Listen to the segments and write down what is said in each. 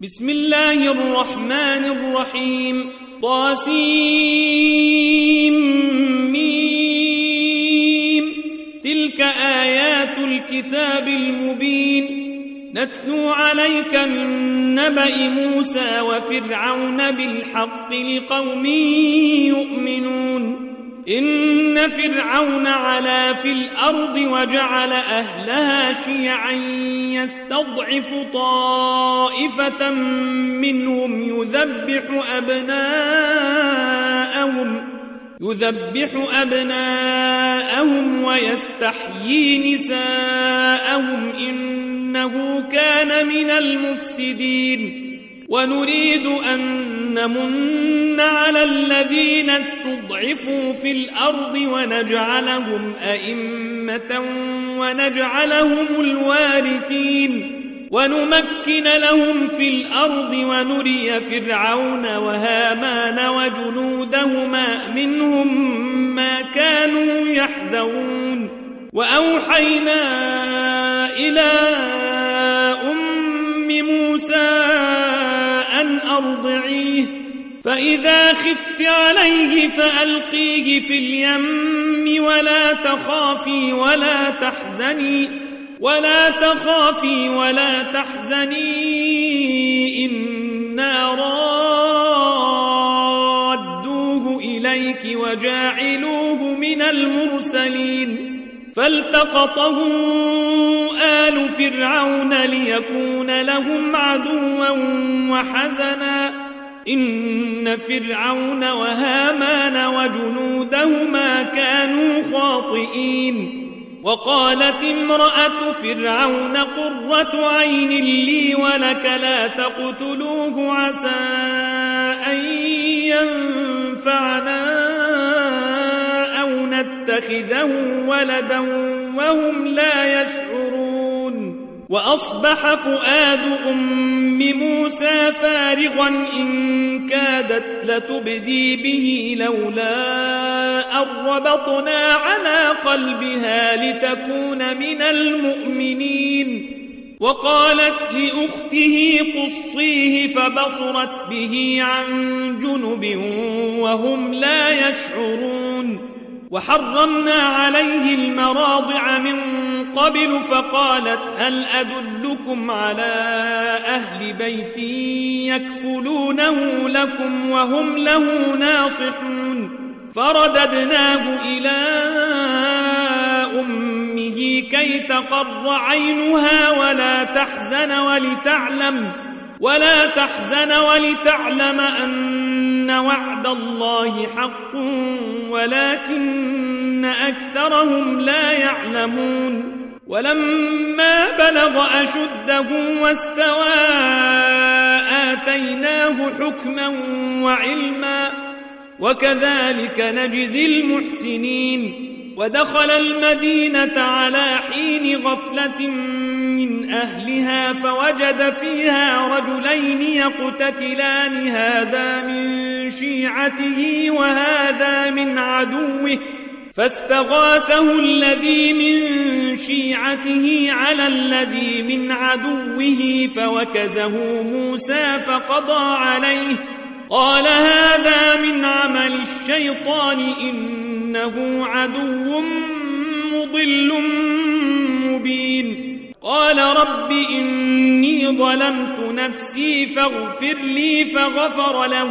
بسم الله الرحمن الرحيم طاسيم تلك آيات الكتاب المبين نتلو عليك من نبأ موسى وفرعون بالحق لقوم يؤمنون إن فرعون علا في الأرض وجعل أهلها شيعا يستضعف طائفة منهم يذبح أبناءهم ويستحيي نساءهم إنه كان من المفسدين ونريد أن نمن على الذين استضعفوا في الأرض ونجعلهم أئمة ونجعلهم الوارثين ونمكن لهم في الأرض ونري فرعون وهامان وجنودهما منهم ما كانوا يحذرون وأوحينا إلى أم موسى أن أرضعيه فإذا خفت عليه فألقيه في اليم ولا تخافي ولا تحزني إنا رادوه إليك وجاعلوه من المرسلين فالتقطه آل فرعون ليكون لهم عدوا وحزنا إن فرعون وهامان وجنودهما كانوا خاطئين وقالت امرأة فرعون قرة عين لي ولك لا تقتلوه عسى أن ينفعنا أو نتخذه ولدا وهم لا يشعرون وأصبح فؤاد أم موسى فارغا إن كادت لتبدي به لولا أن ربطنا على قلبها لتكون من المؤمنين وقالت لأخته قصيه فبصرت به عن جنب وهم لا يشعرون وحرمنا عليه المراضع من قبل فقالت هل أدلكم على أهل بيت يكفلونه لكم وهم له ناصحون فرددناه إلى أمه كي تقر عينها ولا تحزن ولتعلم أن وعد الله حق ولكن أكثرهم لا يعلمون ولما بلغ أشده واستوى آتيناه حكما وعلما وكذلك نجزي المحسنين ودخل المدينة على حين غفلة من أهلها فوجد فيها رجلين يقتتلان هذا من شيعته وهذا من عدوه فاستغاثه الذي من شيعته على الذي من عدوه فوكزه موسى فقضى عليه قال هذا من عمل الشيطان إنه عدو مضل مبين قال رب إني ظلمت نفسي فاغفر لي فغفر له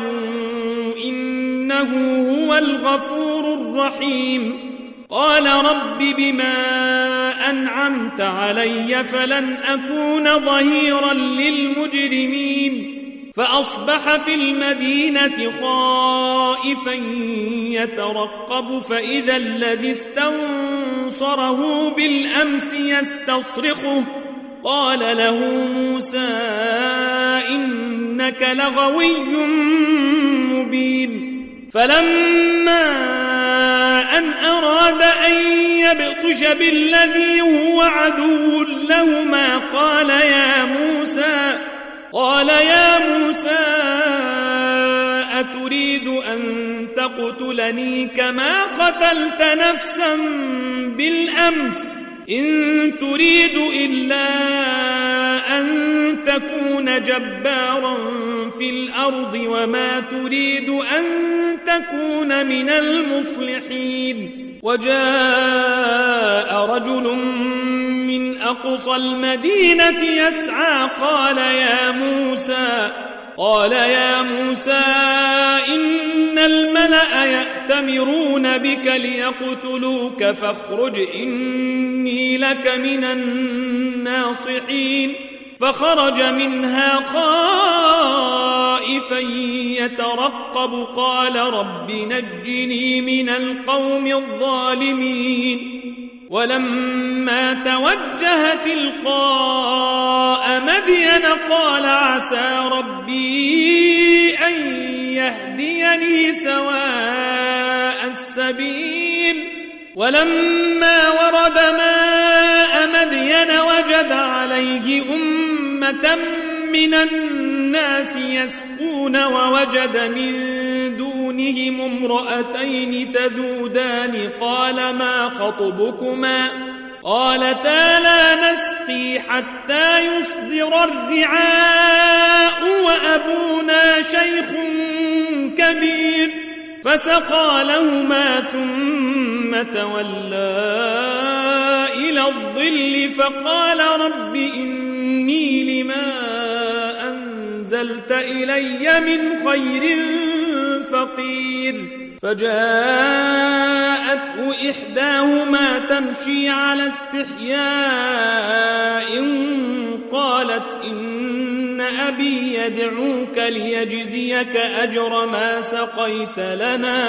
إنه هو الغفور الرحيم قال رب بما أنعمت علي فلن أكون ظهيرا للمجرمين فأصبح في المدينة خائفا يترقب فإذا الذي استنصره بالأمس يستصرخه قال له موسى إنك لغوي مبين فلما أن أراد أن يبطش بالذي هو عدو لهما قال يا موسى أتريد أن تقتلني كما قتلت نفسا بالأمس إن تريد إلا أن تكون جبارا في الأرض وما تريد أن تكون من المصلحين. وجاء رجل من أقصى المدينة يسعى قال يا موسى إن الملأ يأتمرون بك ليقتلوك فاخرج إني لك من الناصحين. فخرج منها خائفا يترقب قال رب نجني من القوم الظالمين. ولما توجه تلقاء مدين قال عسى ربي أن يهديني سواء السبيل. ولما ورد ماء مدين وجد عليه أمة من الناس يسقون ووجد من دونهم امرأتين تذودان قال ما خطبكما قالتا لا نسقي حتى يصدر الرعاء وأبونا شيخ كبير. فسقى لهما ثم تولى إلى الظل فقال رب إني لما أنزلت إلي من خير فقير. فجاءته إحداهما تمشي على استحياء قالت إن أبي يدعوك ليجزيك أجر ما سقيت لنا.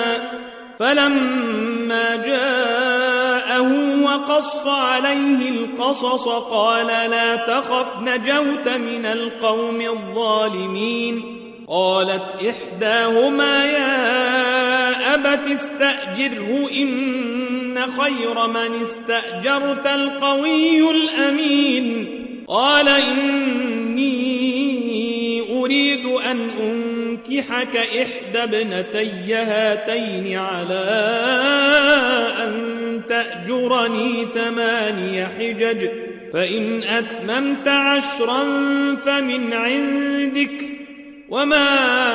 فلما جاءه وقص عليه القصص قال لا تخف نجوت من القوم الظالمين. قالت إحداهما يا أبت استأجره إن خير من استأجرت القوي الأمين. قال إني أريد أن أنكحك إحدى ابنتي هاتين على أن تأجرني 8 حجج فإن أتممت 10 فمن عندك وما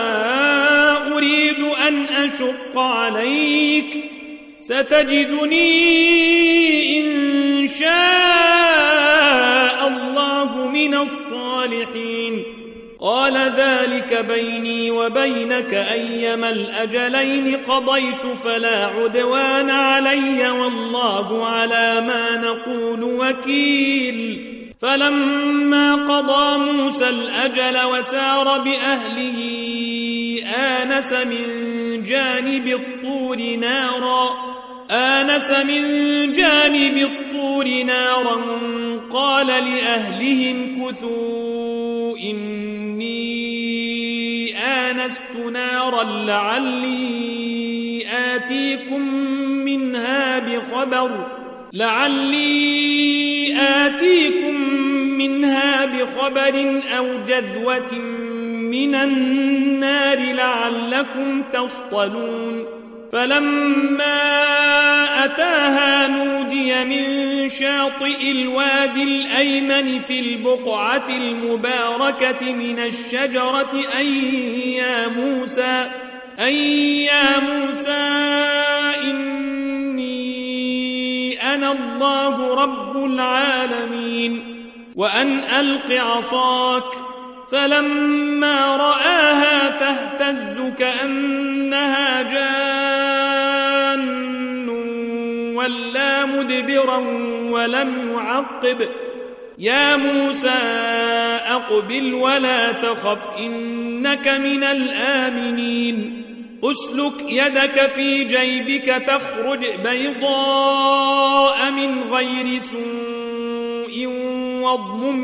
أريد أن أشق عليك ستجدني إن شاء الله من الصالحين. قال ذلك بيني وبينك أيما الأجلين قضيت فلا عدوان علي والله على ما نقول وكيل. فلما قضى موسى الأجل وسار بأهله آنس من جانب الطور نارا قال لأهلهم كثوا إني آنست نارا لعلي آتيكم منها بخبر أو جذوة من النار لعلكم تصطلون. فلما أتاها نودي من شاطئ الوادي الأيمن في البقعة المباركة من الشجرة أي يا موسى إني أنا الله رب العالمين وأن ألق عصاك. فلما رآها تهتز كأنها جان ولا مدبرا ولم يعقب. يا موسى أقبل ولا تخف إنك من الآمنين. أسلك يدك في جيبك تخرج بيضاء من غير سوء واضمم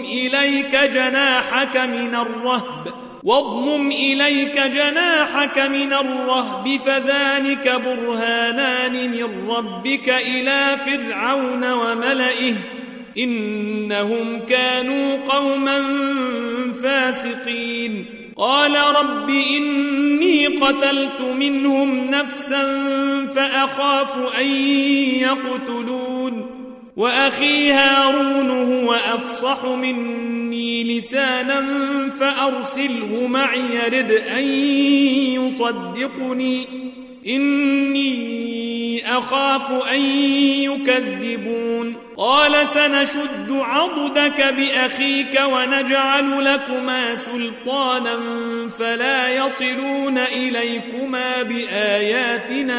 إليك جناحك من الرهب فذلك برهانان من ربك إلى فرعون وملئه إنهم كانوا قوما فاسقين. قال رب إني قتلت منهم نفسا فأخاف أن يقتلون. وأخي هارون هو أفصح مني لسانا فأرسله معي يرد أن يصدقني إني أخاف أن يكذبون قال سنشد عضدك بأخيك ونجعل لكما سلطانا فلا يصلون إليكما بآياتنا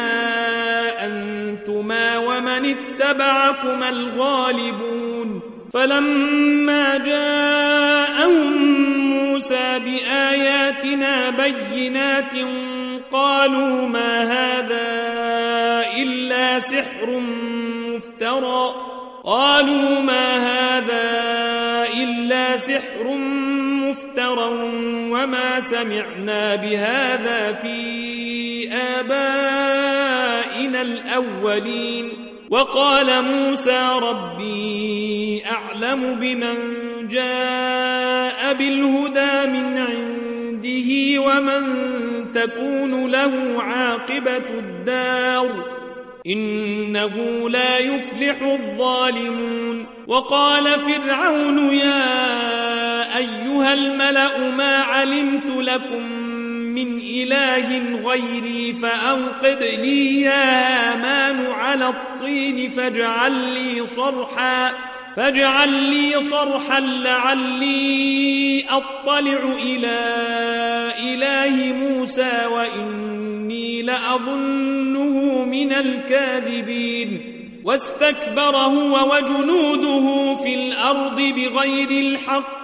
أنتما ومن اتبعكما الغالبون فلما جاءهم موسى بآياتنا بينات قالوا ما هذا إلا سحر مفترى وما سمعنا بهذا في آبائنا الأولين وقال موسى ربي أعلم بمن جاء بالهدى من عنده ومن تكون له عاقبة الدار إنه لا يفلح الظالمون وقال فرعون يا أيها الملأ ما علمت لكم من إله غيري فأوقد لي يا هامان على الطين فاجعل لي صرحا لعلي أطلع إلى إله موسى وإني لأظنه من الكاذبين واستكبر هو وجنوده في الأرض بغير الحق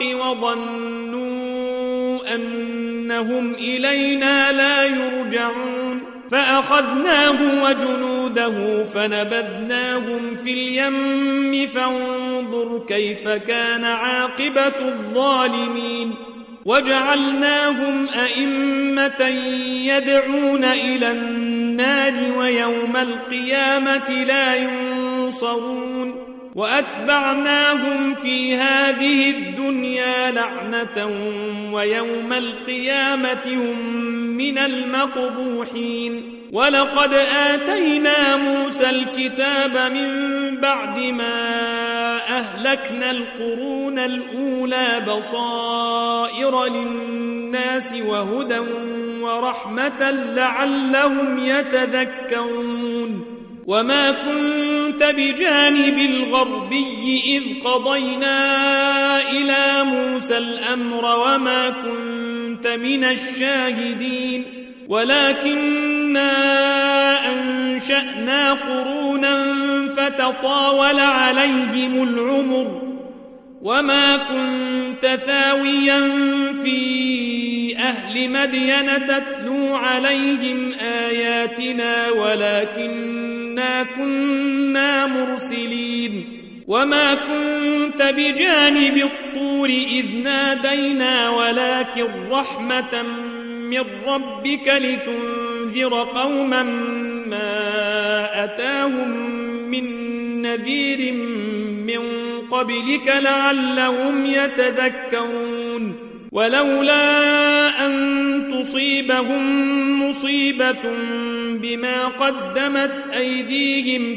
وظنوا أنهم إلينا لا يرجعون فأخذناه وجنوده فنبذناهم في اليم فانظر كيف كان عاقبة الظالمين وجعلناهم أئمة يدعون إلى النار ويوم القيامة لا ينصرون وأتبعناهم في هذه الدنيا لعنة ويوم القيامة هم من المقبوحين ولقد آتينا موسى الكتاب من بعد ما أهلكنا القرون الأولى بصائر للناس وهدى ورحمة لعلهم يتذكرون وما كنت بجانب الغربي إذ قضينا إلى موسى الأمر وما كنت من الشاهدين ولكننا أنشأنا قرونا فتطاول عليهم العمر وما كنت ثاويا في أهل مدين تتلو عليهم آياتنا ولكننا كنا مرسلين وما كنت بجانب الطور إذ نادينا ولكن رحمة من ربك لتنذر قوما ما أتاهم من نذير من قبلك لعلهم يتذكرون ولولا أن تصيبهم مصيبة بما قدمت أيديهم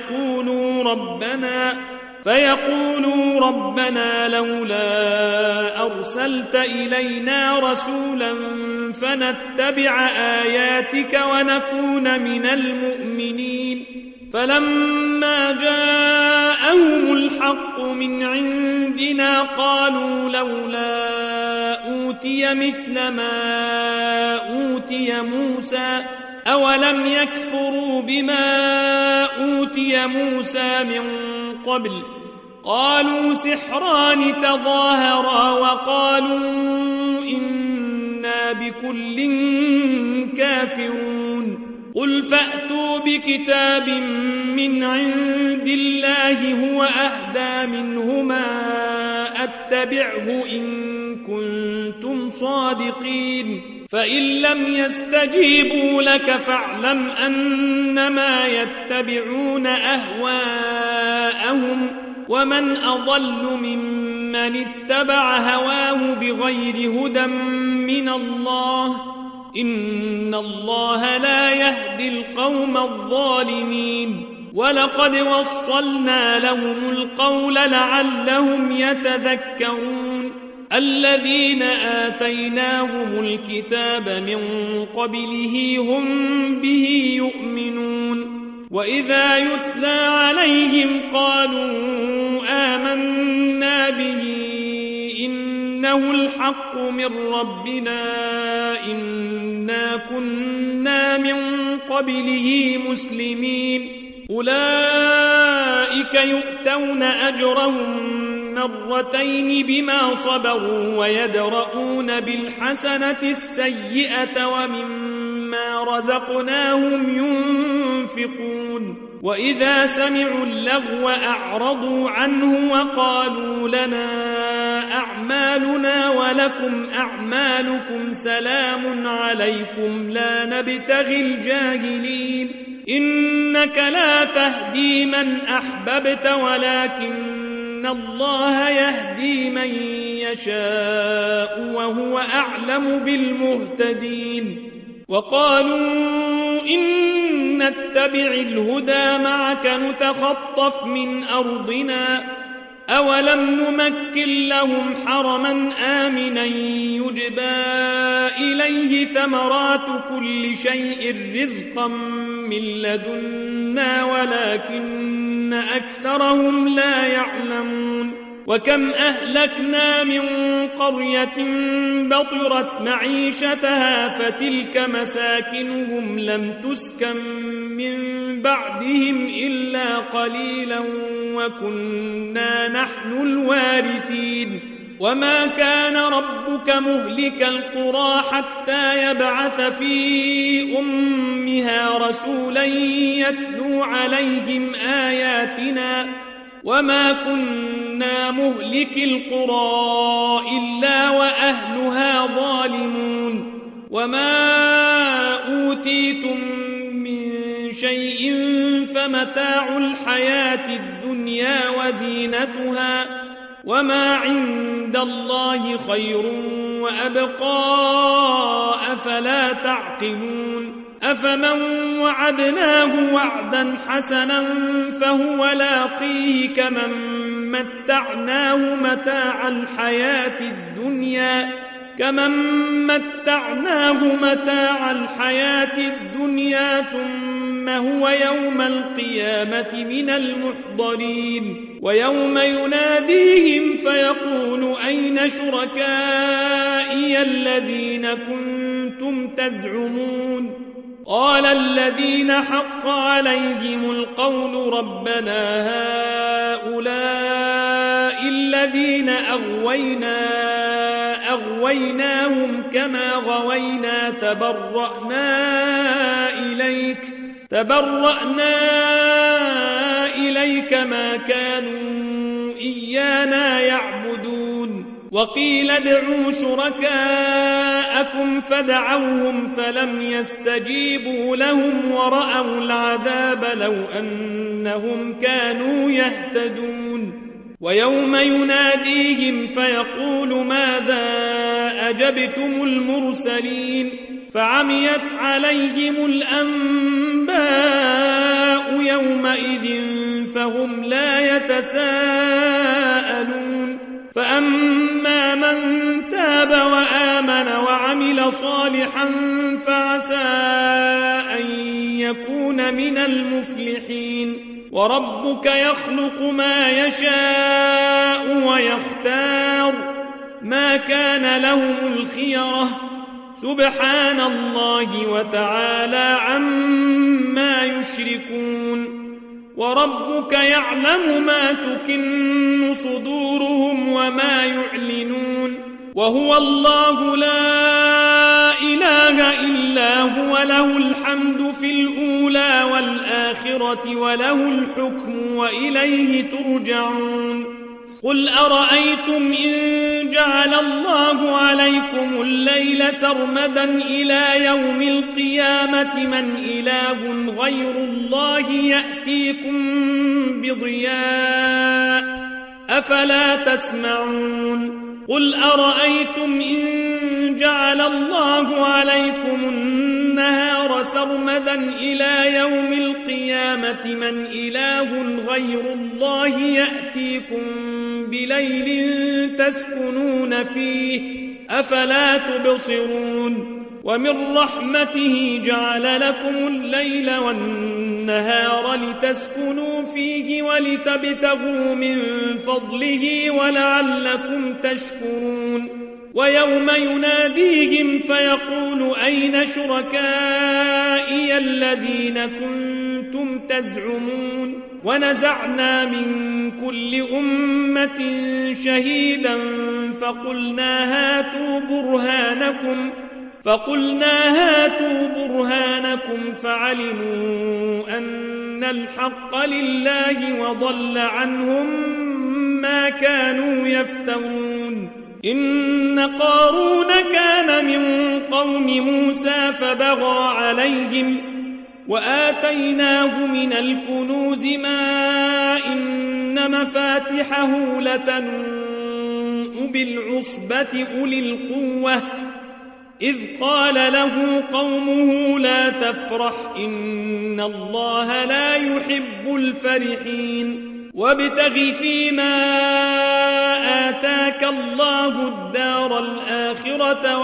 فيقولوا ربنا لولا أرسلت إلينا رسولا فنتبع آياتك ونكون من المؤمنين فلما جاءهم الحق من عندنا قالوا لولا أوتي مثل ما أوتي موسى أولم يكفروا بما أوتي موسى من قبل قالوا سحران تظاهرا وقالوا إنا بكل كافرون قل فأتوا بكتاب من عند الله هو أهدى منهما أتبعه إن كنتم صادقين فإن لم يستجيبوا لك فاعلم أنما يتبعون أهواءهم ومن أضل ممن اتبع هواه بغير هدى من الله إن الله لا يهدي القوم الظالمين ولقد وصلنا لهم القول لعلهم يتذكرون الذين آتيناهم الكتاب من قبله هم به يؤمنون وإذا يتلى عليهم قالوا آمنا به إنه الحق من ربنا إنا كنا من قبله مسلمين أولئك يؤتون أجرهم مرتين بما صبروا ويدرؤون بالحسنة السيئة ومما رزقناهم ينفقون وإذا سمعوا اللغو أعرضوا عنه وقالوا لنا أعمالنا ولكم أعمالكم سلام عليكم لا نبتغي الجاهلين إنك لا تهدي من أحببت ولكن الله يهدي من يشاء وهو أعلم بالمهتدين وقالوا إن نتبع الهدى معك نتخطف من أرضنا أولم نمكن لهم حرما آمنا يجبى إليه ثمرات كل شيء رزقا من لدنا ولكن أكثرهم لا يعلمون وكم أهلكنا من قرية بطرت معيشتها فتلك مساكنهم لم تسكن من بعدهم إلا قليلا وكنا نحن الوارثين وما كان ربك مهلك القرى حتى يبعث في أمها رسولا يتلو عليهم آياتنا وما كنا مهلك القرى إلا وأهلها ظالمون وما أوتيتم من شيء فمتاع الحياة الدنيا وزينتها وما عند الله خير وأبقى أفلا تعقلون أفمن وعدناه وعدا حسنا فهو لاقيه كمن متعناه متاع الحياة الدنيا ثم هو يوم القيامة من المحضرين ويوم يناديهم فيقول أين شركائي الذين كنتم تزعمون قال الذين حق عليهم القول ربنا هؤلاء الذين أغويناهم كما غوينا تبرأنا إليك ما كانوا إيانا يعبدون وقيل ادعوا شركاءكم فدعوهم فلم يستجيبوا لهم ورأوا العذاب لو أنهم كانوا يهتدون ويوم يناديهم فيقول ماذا أجبتم المرسلين فعميت عليهم الأنباء يومئذ فهم لا يتساءلون فأما من تاب وآمن وعمل صالحا فعسى أن يكون من المفلحين وربك يخلق ما يشاء ويختار ما كان لهم الخيرة سبحان الله وتعالى عما يشركون وربك يعلم ما تكن صدورهم وما يعلنون وهو الله لا إله إلا هو له الحمد في الأولى والآخرة وله الحكم وإليه ترجعون قل أرأيتم إن جعل الله عليكم الليل سرمدا إلى يوم القيامة من إله غير الله يأتيكم بضياء أفلا تسمعون قل أرأيتم إن جعل الله عليكم النهار سرمدا سرمدا إلى يوم القيامة من إله غير الله يأتيكم بليل تسكنون فيه أفلا تبصرون ومن رحمته جعل لكم الليل والنهار لتسكنوا فيه ولتبتغوا من فضله ولعلكم تشكرون ويوم يناديهم فيقول أين شركائي الذين كنتم تزعمون ونزعنا من كل أمة شهيدا فقلنا هاتوا برهانكم فعلموا أن الحق لله وضل عنهم ما كانوا يفترون إن قارون كان من قوم موسى فبغى عليهم وآتيناه من الكنوز ما إن مفاتحه لتنوء بالعصبة أولي القوة إذ قال له قومه لا تفرح إن الله لا يحب الفرحين وابتغ فيما آتاك الله الدار الآخرة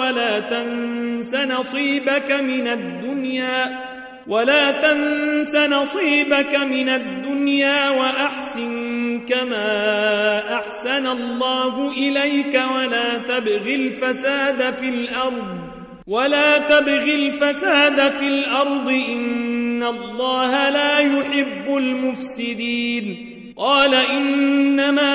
ولا تنس نصيبك من الدنيا وأحسن كما أحسن الله إليك ولا تبغ الفساد في الأرض إن الله لا يحب المفسدين قال إنما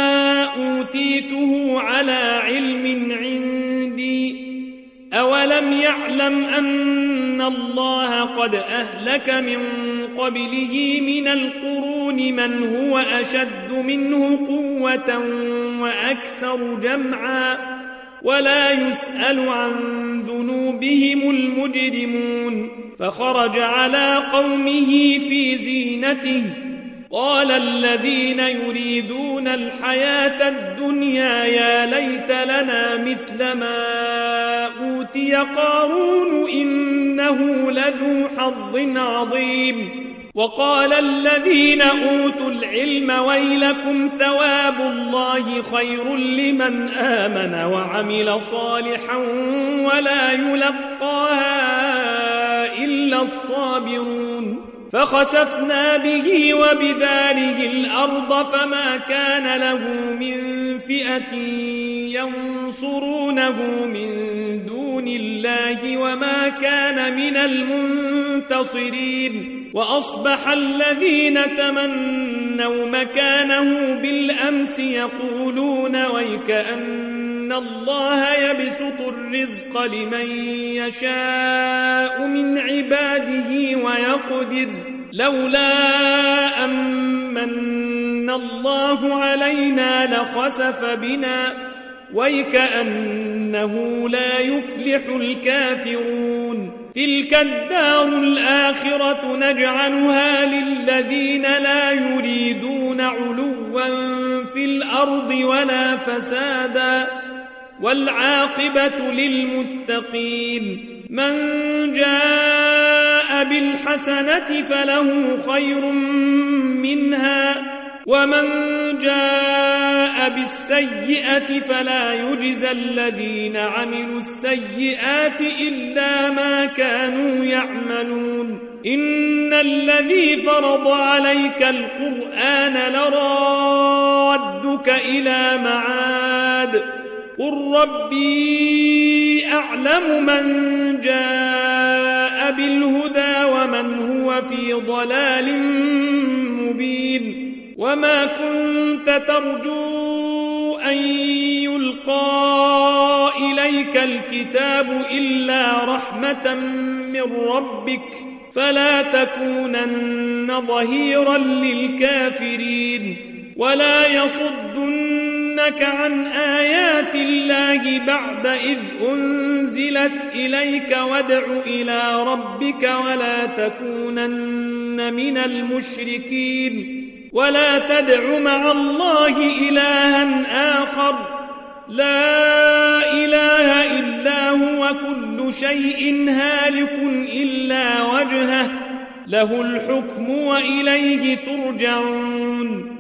أوتيته على علم عندي أولم يعلم أن الله قد أهلك من قبله من القرون من هو أشد منه قوة وأكثر جمعا ولا يسأل عن ذنوبهم المجرمون فخرج على قومه في زينته قال الذين يريدون الحياة الدنيا يا ليت لنا مثل ما أوتي قارون إنه لذو حظ عظيم وقال الذين أوتوا العلم ويلكم ثواب الله خير لمن آمن وعمل صالحا ولا يلقاها إلا الصابرون فخسفنا به وبداره الأرض فما كان له من فئة ينصرونه من دون الله وما كان من المنتصرين وأصبح الذين تمنوا مكانه بالأمس يقولون ويكأن الله يبسط الرزق لمن يشاء من عباده ويقدر لولا أمن الله علينا لخسف بنا ويكأنه لا يفلح الكافرون تلك الدار الآخرة نجعلها للذين لا يريدون علوا في الأرض ولا فسادا والعاقبة للمتقين من جاء بالحسنة فله خير منها ومن جاء بالسيئة فلا يجزى الذين عملوا السيئات إلا ما كانوا يعملون إن الذي فرض عليك القرآن لرادك إلى معاد قل ربي أعلم من جاء بالهدى ومن هو في ضلال مبين وما كنت ترجو أن يلقى إليك الكتاب إلا رحمة من ربك فلا تكونن ظهيرا للكافرين ولا يصدنك عن آيات الله بعد إذ أنزلت إليك وادع إلى ربك ولا تكونن من المشركين ولا تدع مع الله إلها آخر لا إله إلا هو كل شيء هالك إلا وجهه له الحكم وإليه ترجعون